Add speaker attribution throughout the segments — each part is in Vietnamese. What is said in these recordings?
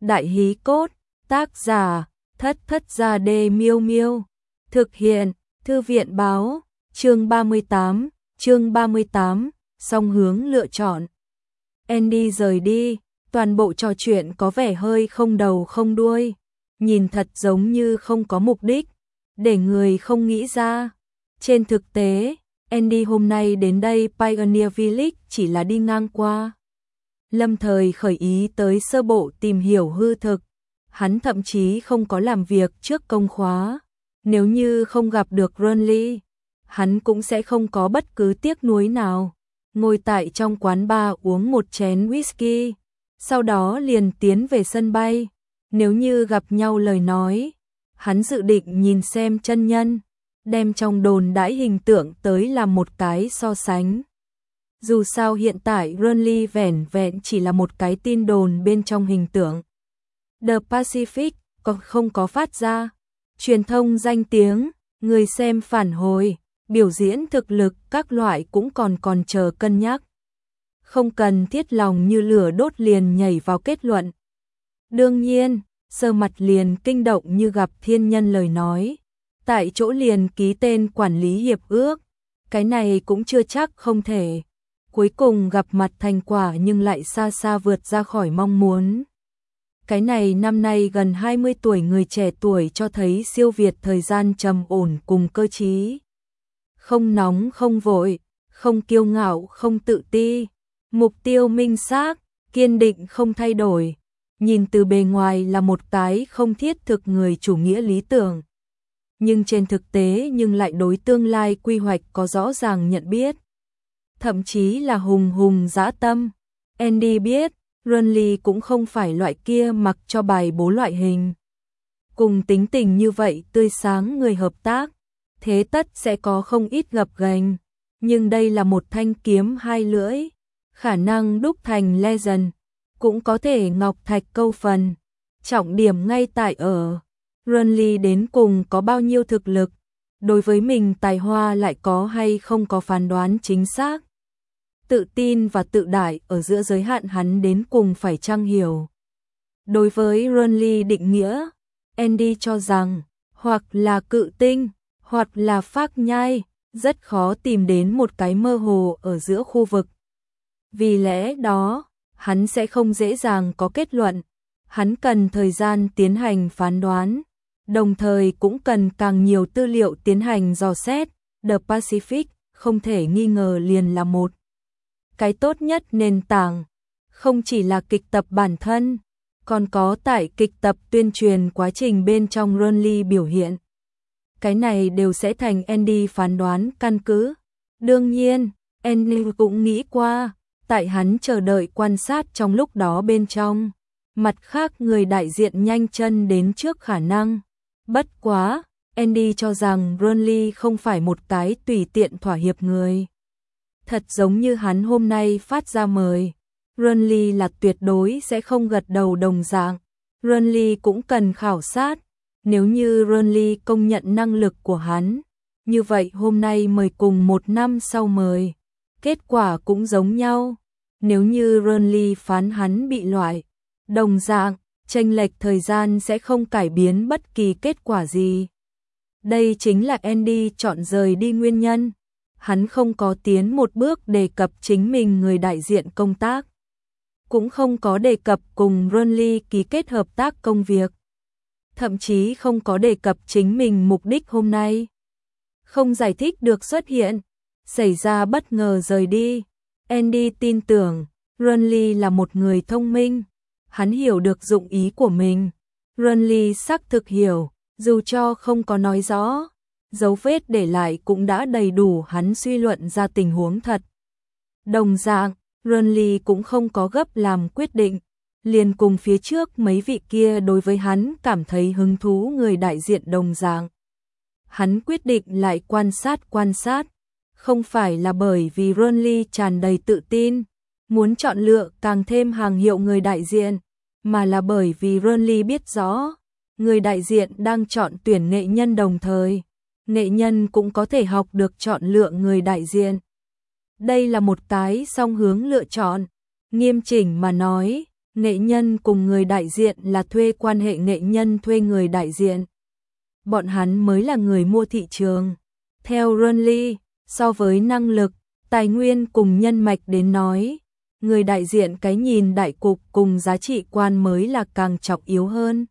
Speaker 1: Đại hí cốt, tác giả, Thất Thất Gia Đê Miêu Miêu. Thực hiện, Thư viện báo, chương 38, song hướng lựa chọn. Andy rời đi, toàn bộ trò chuyện có vẻ hơi không đầu không đuôi, nhìn thật giống như không có mục đích, để người không nghĩ ra. Trên thực tế, Andy hôm nay đến đây Pioneer Village chỉ là đi ngang qua. Lâm thời khởi ý tới sơ bộ tìm hiểu hư thực, hắn thậm chí không có làm việc trước công khóa. Nếu như không gặp được Ronly, hắn cũng sẽ không có bất cứ tiếc nuối nào. Ngồi tại trong quán bar uống một chén whisky, sau đó liền tiến về sân bay. Nếu như gặp nhau lời nói, hắn dự định nhìn xem chân nhân, đem trong đồn đãi hình tượng tới làm một cái so sánh. Dù sao hiện tại Ronly vẻn vẹn chỉ là một cái tin đồn bên trong hình tượng. The Pacific còn không có phát ra truyền thông danh tiếng, người xem phản hồi, biểu diễn thực lực các loại cũng còn chờ cân nhắc. Không cần thiết lòng như lửa đốt liền nhảy vào kết luận. Đương nhiên, sơ mặt liền kinh động như gặp thiên nhân lời nói, tại chỗ liền ký tên quản lý hiệp ước, cái này cũng chưa chắc không thể. Cuối cùng gặp mặt thành quả nhưng lại xa xa vượt ra khỏi mong muốn. Cái này năm nay gần 20 tuổi người trẻ tuổi cho thấy siêu việt thời gian trầm ổn cùng cơ trí. Không nóng không vội, không kiêu ngạo không tự ti, mục tiêu minh xác, kiên định không thay đổi. Nhìn từ bề ngoài là một cái không thiết thực người chủ nghĩa lý tưởng. Nhưng trên thực tế nhưng lại đối tương lai quy hoạch có rõ ràng nhận biết. Thậm chí là hùng dã tâm. Andy biết, Ronly cũng không phải loại kia mặc cho bài bố loại hình. Cùng tính tình như vậy tươi sáng người hợp tác, thế tất sẽ có không ít gập ghềnh. Nhưng đây là một thanh kiếm hai lưỡi, khả năng đúc thành legend, cũng có thể ngọc thạch câu phần. Trọng điểm ngay tại ở Ronly đến cùng có bao nhiêu thực lực, đối với mình tài hoa lại có hay không có phán đoán chính xác. Tự tin và tự đại ở giữa giới hạn hắn đến cùng phải chăng hiểu. Đối với Ronly định nghĩa, Andy cho rằng, hoặc là cự tinh, hoặc là phác nhai, rất khó tìm đến một cái mơ hồ ở giữa khu vực. Vì lẽ đó, hắn sẽ không dễ dàng có kết luận, hắn cần thời gian tiến hành phán đoán, đồng thời cũng cần càng nhiều tư liệu tiến hành dò xét. The Pacific không thể nghi ngờ liền là một cái tốt nhất nền tảng, không chỉ là kịch tập bản thân, còn có tại kịch tập tuyên truyền quá trình bên trong Ronly biểu hiện. Cái này đều sẽ thành Andy phán đoán căn cứ. Đương nhiên, Andy cũng nghĩ qua, tại hắn chờ đợi quan sát trong lúc đó bên trong, mặt khác người đại diện nhanh chân đến trước khả năng. Bất quá, Andy cho rằng Ronly không phải một cái tùy tiện thỏa hiệp người. Thật giống như hắn hôm nay phát ra mời, Ronly là tuyệt đối sẽ không gật đầu đồng dạng. Ronly cũng cần khảo sát, nếu như Ronly công nhận năng lực của hắn, như vậy hôm nay mời cùng một năm sau mời, kết quả cũng giống nhau. Nếu như Ronly phán hắn bị loại, đồng dạng, chênh lệch thời gian sẽ không cải biến bất kỳ kết quả gì. Đây chính là Andy chọn rời đi nguyên nhân. Hắn không có tiến một bước đề cập chính mình người đại diện công tác, cũng không có đề cập cùng Ronly ký kết hợp tác công việc, thậm chí không có đề cập chính mình mục đích hôm nay. Không giải thích được xuất hiện, xảy ra bất ngờ rời đi. Andy tin tưởng, Ronly là một người thông minh, hắn hiểu được dụng ý của mình. Ronly xác thực hiểu, dù cho không có nói rõ, dấu vết để lại cũng đã đầy đủ hắn suy luận ra tình huống thật. Đồng dạng, Ronly cũng không có gấp làm quyết định, liền cùng phía trước mấy vị kia đối với hắn cảm thấy hứng thú người đại diện đồng dạng. Hắn quyết định lại quan sát, không phải là bởi vì Ronly tràn đầy tự tin, muốn chọn lựa càng thêm hàng hiệu người đại diện, mà là bởi vì Ronly biết rõ, người đại diện đang chọn tuyển nghệ nhân đồng thời. Nghệ nhân cũng có thể học được chọn lựa người đại diện. Đây là một cái song hướng lựa chọn. Nghiêm chỉnh mà nói, Nghệ nhân cùng người đại diện là thuê quan hệ nghệ nhân thuê người đại diện. Bọn hắn mới là người mua thị trường. Theo Runley, so với năng lực, tài nguyên cùng nhân mạch đến nói, người đại diện cái nhìn đại cục cùng giá trị quan mới là càng trọng yếu hơn.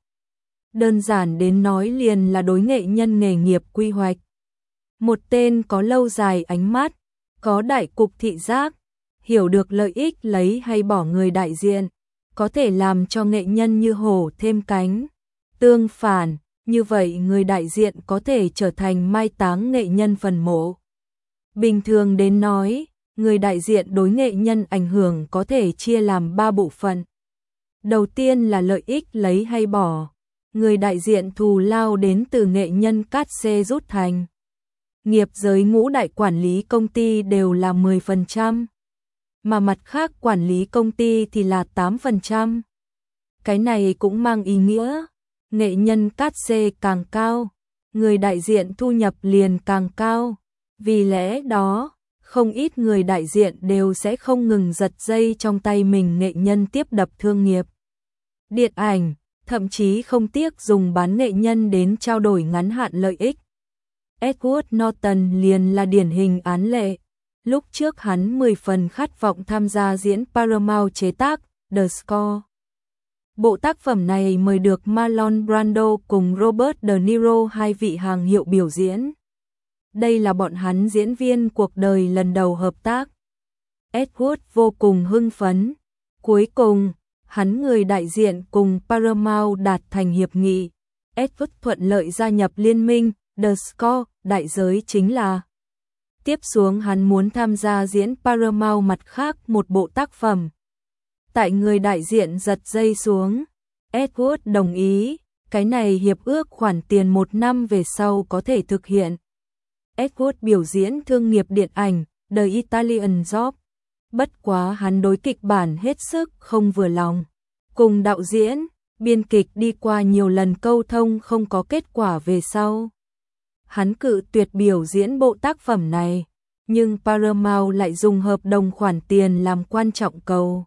Speaker 1: Đơn giản đến nói liền là đối nghệ nhân nghề nghiệp quy hoạch. Một tên có lâu dài ánh mắt, có đại cục thị giác, hiểu được lợi ích lấy hay bỏ người đại diện, có thể làm cho nghệ nhân như hổ thêm cánh. Tương phản, như vậy người đại diện có thể trở thành mai táng nghệ nhân phần mộ. Bình thường đến nói, người đại diện đối nghệ nhân ảnh hưởng có thể chia làm 3 bộ phận. Đầu tiên là lợi ích lấy hay bỏ. Người đại diện thù lao đến từ nghệ nhân cát xê rút thành. Nghiệp giới ngũ đại quản lý công ty đều là 10%, mà mặt khác quản lý công ty thì là 8%. Cái này cũng mang ý nghĩa, nghệ nhân cát xê càng cao, người đại diện thu nhập liền càng cao. Vì lẽ đó, không ít người đại diện đều sẽ không ngừng giật dây trong tay mình nghệ nhân tiếp đập thương nghiệp. Điện ảnh, thậm chí không tiếc dùng bán nghệ nhân đến trao đổi ngắn hạn lợi ích. Edward Norton liền là điển hình án lệ. Lúc trước hắn 10 phần khát vọng tham gia diễn Paramount chế tác The Score. Bộ tác phẩm này mời được Marlon Brando cùng Robert De Niro, hai vị hàng hiệu biểu diễn. Đây là bọn hắn diễn viên cuộc đời lần đầu hợp tác. Edward vô cùng hưng phấn. Cuối cùng, hắn người đại diện cùng Paramount đạt thành hiệp nghị. Edward thuận lợi gia nhập liên minh The Score, đại giới chính là tiếp xuống hắn muốn tham gia diễn Paramount mặt khác một bộ tác phẩm. Tại người đại diện giật dây xuống, Edward đồng ý, cái này hiệp ước khoản tiền 1 năm về sau có thể thực hiện. Edward biểu diễn thương nghiệp điện ảnh The Italian Job. Bất quá hắn đối kịch bản hết sức không vừa lòng. Cùng đạo diễn, biên kịch đi qua nhiều lần câu thông không có kết quả về sau. Hắn cự tuyệt biểu diễn bộ tác phẩm này, nhưng Paramount lại dùng hợp đồng khoản tiền làm quan trọng cầu.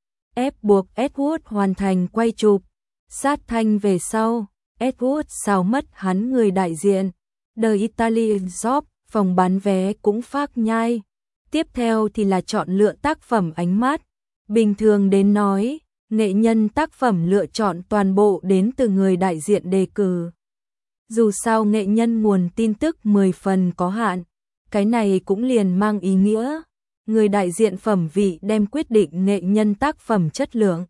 Speaker 1: Ép buộc Edward hoàn thành quay chụp. Sát thanh về sau, Edward sao mất hắn người đại diện. The Italian Job, phòng bán vé cũng phác nhai. Tiếp theo thì là chọn lựa tác phẩm ánh mắt. Bình thường đến nói, nghệ nhân tác phẩm lựa chọn toàn bộ đến từ người đại diện đề cử. Dù sao nghệ nhân nguồn tin tức 10 phần có hạn, cái này cũng liền mang ý nghĩa. Người đại diện phẩm vị đem quyết định nghệ nhân tác phẩm chất lượng.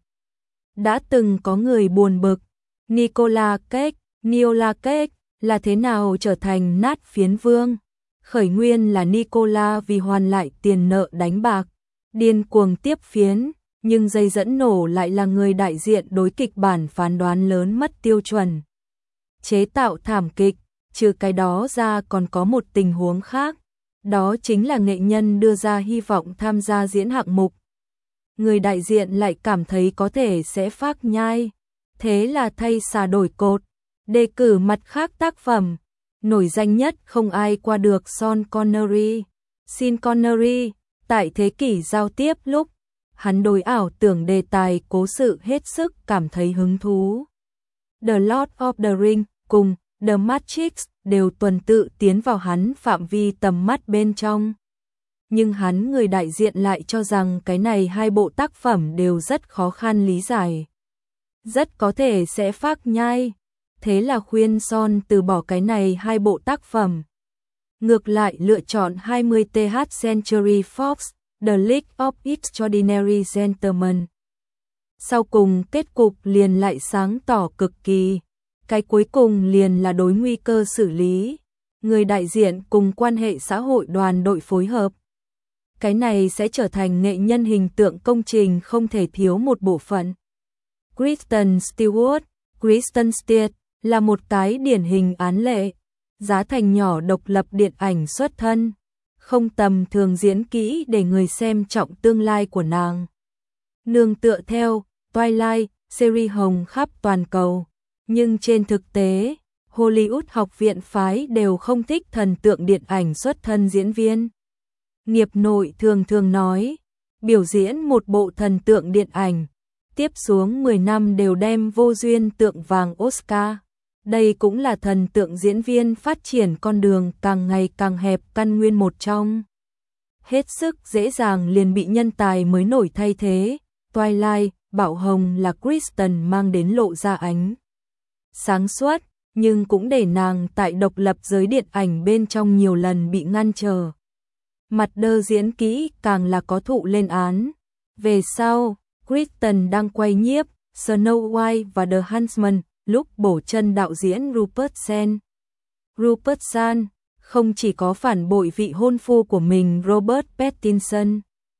Speaker 1: Đã từng có người buồn bực, Nicolas Cage là thế nào trở thành nát phiến vương. Khởi nguyên là Nicolas vì hoàn lại tiền nợ đánh bạc, điên cuồng tiếp phiến, nhưng dây dẫn nổ lại là người đại diện đối kịch bản phán đoán lớn mất tiêu chuẩn. Chế tạo thảm kịch, trừ cái đó ra còn có một tình huống khác, đó chính là nghệ nhân đưa ra hy vọng tham gia diễn hạng mục. Người đại diện lại cảm thấy có thể sẽ phác nhai, thế là thay xà đổi cột, đề cử mặt khác tác phẩm. Nổi danh nhất không ai qua được Sean Connery, tại thế kỷ giao tiếp lúc, hắn đối ảo tưởng đề tài cố sự hết sức cảm thấy hứng thú. The Lord of the Rings cùng The Matrix đều tuần tự tiến vào hắn phạm vi tầm mắt bên trong. Nhưng hắn người đại diện lại cho rằng cái này hai bộ tác phẩm đều rất khó khăn lý giải. Rất có thể sẽ phác nhai. Thế là khuyên Son từ bỏ cái này hai bộ tác phẩm. Ngược lại lựa chọn 20th Century Fox, The League of Extraordinary Gentlemen. Sau cùng kết cục liền lại sáng tỏ cực kỳ. Cái cuối cùng liền là đối nguy cơ xử lý. Người đại diện cùng quan hệ xã hội đoàn đội phối hợp. Cái này sẽ trở thành nghệ nhân hình tượng công trình không thể thiếu một bộ phận. Kristen Stewart là một cái điển hình án lệ, giá thành nhỏ độc lập điện ảnh xuất thân, không tầm thường diễn kỹ để người xem trọng tương lai của nàng. Nương tựa theo Twilight, series hồng khắp toàn cầu, nhưng trên thực tế, Hollywood học viện phái đều không thích thần tượng điện ảnh xuất thân diễn viên. Nghiệp nội thường nói, biểu diễn một bộ thần tượng điện ảnh, tiếp xuống 10 năm đều đem vô duyên tượng vàng Oscar. Đây cũng là thần tượng diễn viên phát triển con đường càng ngày càng hẹp căn nguyên một trong. Hết sức dễ dàng liền bị nhân tài mới nổi thay thế. Twilight, Bảo Hồng là Kristen mang đến lộ ra ánh sáng suốt, nhưng cũng để nàng tại độc lập giới điện ảnh bên trong nhiều lần bị ngăn trở. Mặt đơ diễn kỹ càng là có thụ lên án. Về sau, Kristen đang quay nhiếp Snow White và The Huntsman, lúc bổ chân đạo diễn Rupert Sand. Rupert Sand không chỉ có phản bội vị hôn phu của mình Robert Pattinson.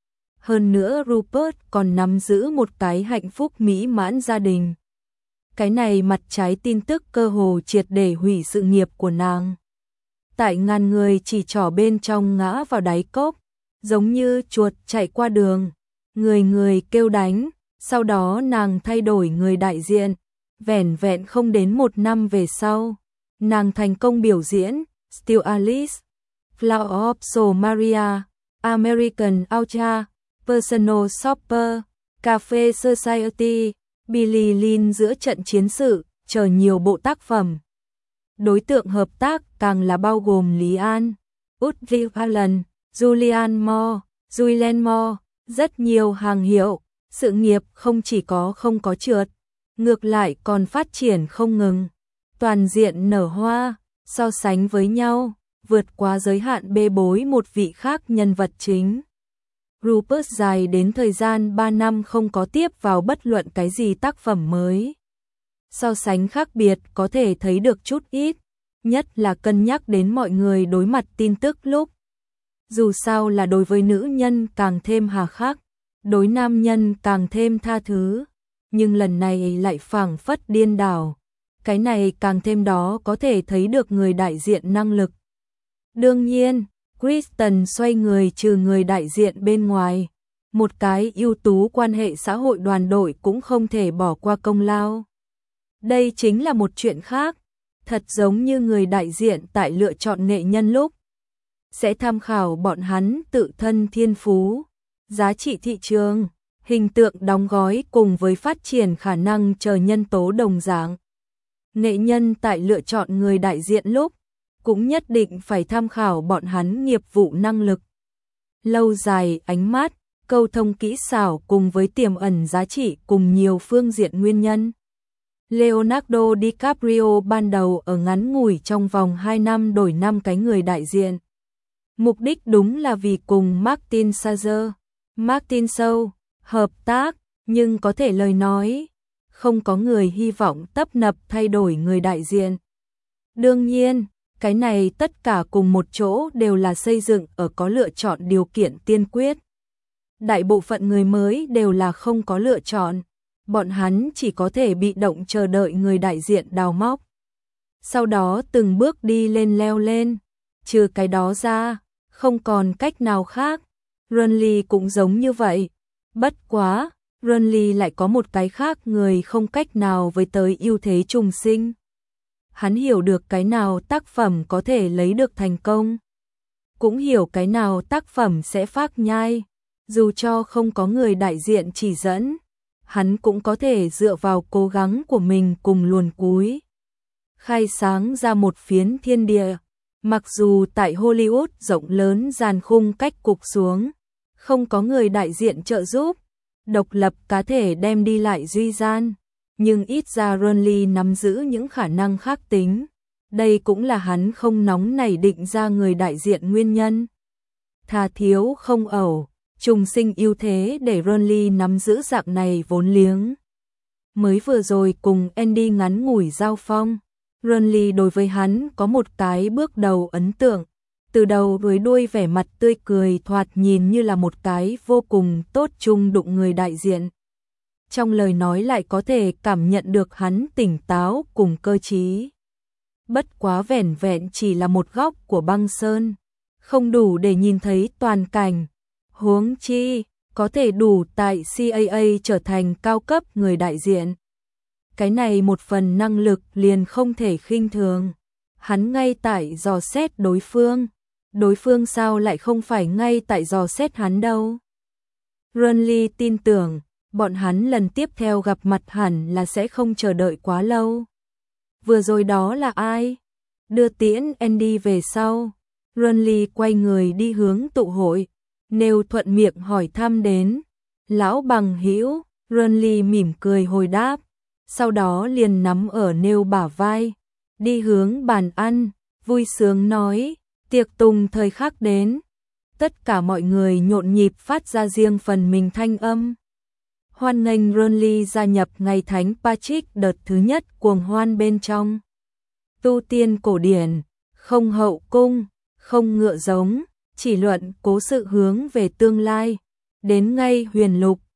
Speaker 1: Hơn nữa Rupert còn nắm giữ một cái hạnh phúc mỹ mãn gia đình. Cái này mặt trái tin tức cơ hồ triệt để hủy sự nghiệp của nàng. Tại ngàn người chỉ trỏ bên trong ngã vào đáy cốc, giống như chuột chạy qua đường, người người kêu đánh, sau đó nàng thay đổi người đại diện, vẻn vẹn không đến 1 năm về sau, nàng thành công biểu diễn Still Alice, Flower of Soul Maria, American Ultra, Personal Shopper, Cafe Society, Billie Lynn giữa trận chiến sự, chờ nhiều bộ tác phẩm. Đối tượng hợp tác càng là bao gồm Lý An, Woody Allen, Julianne Moore, Julianne Moore, rất nhiều hàng hiệu. Sự nghiệp không chỉ có không có trượt, ngược lại còn phát triển không ngừng, toàn diện nở hoa, so sánh với nhau, vượt quá giới hạn bê bối một vị khác nhân vật chính. Rupert dài đến thời gian 3 năm không có tiếp vào bất luận cái gì tác phẩm mới. So sánh khác biệt có thể thấy được chút ít, nhất là cân nhắc đến mọi người đối mặt tin tức lúc. Dù sao là đối với nữ nhân càng thêm hà khắc, đối nam nhân càng thêm tha thứ, nhưng lần này lại phảng phất điên đảo. Cái này càng thêm đó có thể thấy được người đại diện năng lực. Đương nhiên, Kristen xoay người trừ người đại diện bên ngoài, một cái ưu tú quan hệ xã hội đoàn đội cũng không thể bỏ qua công lao. Đây chính là một chuyện khác, thật giống như người đại diện tại lựa chọn nghệ nhân lúc sẽ tham khảo bọn hắn tự thân thiên phú, giá trị thị trường, hình tượng đóng gói cùng với phát triển khả năng chờ nhân tố đồng dạng. Nghệ nhân tại lựa chọn người đại diện lúc cũng nhất định phải tham khảo bọn hắn nghiệp vụ năng lực, lâu dài ánh mắt, câu thông kỹ xảo cùng với tiềm ẩn giá trị cùng nhiều phương diện nguyên nhân. Leonardo DiCaprio ban đầu ở ngắn ngủi trong vòng 2 năm đổi 5 cái người đại diện. Mục đích đúng là vì cùng Martin Scorsese hợp tác, nhưng có thể lời nói, không có người hy vọng tấp nập thay đổi người đại diện. Đương nhiên, cái này tất cả cùng một chỗ đều là xây dựng ở có lựa chọn điều kiện tiên quyết. Đại bộ phận người mới đều là không có lựa chọn, bọn hắn chỉ có thể bị động chờ đợi người đại diện đào móc. Sau đó từng bước đi lên leo lên, trừ cái đó ra, không còn cách nào khác. Renly cũng giống như vậy. Bất quá, Renly lại có một cái khác người không cách nào với tới ưu thế trùng sinh. Hắn hiểu được cái nào tác phẩm có thể lấy được thành công, cũng hiểu cái nào tác phẩm sẽ phác nhai. Dù cho không có người đại diện chỉ dẫn, hắn cũng có thể dựa vào cố gắng của mình cùng luồn cúi, khai sáng ra một phiến thiên địa. Mặc dù tại Hollywood rộng lớn dàn khung cách cục xuống, không có người đại diện trợ giúp, độc lập cá thể đem đi lại duy gian, nhưng ít ra Renly nắm giữ những khả năng khác tính. Đây cũng là hắn không nóng nảy định ra người đại diện nguyên nhân. Thà thiếu không ẩu, trùng sinh ưu thế để Renly nắm giữ dạng này vốn liếng. Mới vừa rồi cùng Andy ngắn ngủi giao phong, Renly đối với hắn có một cái bước đầu ấn tượng, từ đầu tới đuôi vẻ mặt tươi cười thoạt nhìn như là một cái vô cùng tốt chung đụng người đại diện. Trong lời nói lại có thể cảm nhận được hắn tỉnh táo cùng cơ trí. Bất quá vẻn vẹn chỉ là một góc của băng sơn, không đủ để nhìn thấy toàn cảnh. Huống chi, có thể đủ tại CAA trở thành cao cấp người đại diện. Cái này một phần năng lực liền không thể khinh thường. Hắn ngay tại dò xét đối phương sao lại không phải ngay tại dò xét hắn đâu. Renly tin tưởng, bọn hắn lần tiếp theo gặp mặt hẳn là sẽ không chờ đợi quá lâu. Vừa rồi đó là ai? Đưa tiễn Andy về sau. Ronly quay người đi hướng tụ hội, Neil thuận miệng hỏi thăm đến. Lão bằng hữu, Ronly mỉm cười hồi đáp, sau đó liền nắm ở Neil bả vai, đi hướng bàn ăn, vui sướng nói, tiệc tùng thời khắc đến. Tất cả mọi người nhộn nhịp phát ra riêng phần mình thanh âm. Hoan nghênh Ronly gia nhập ngày Thánh Patrick đợt thứ nhất cuồng hoan bên trong. Tu tiên cổ điển, không hậu cung, không ngựa giống, chỉ luận cố sự hướng về tương lai. Đến ngay huyền lục,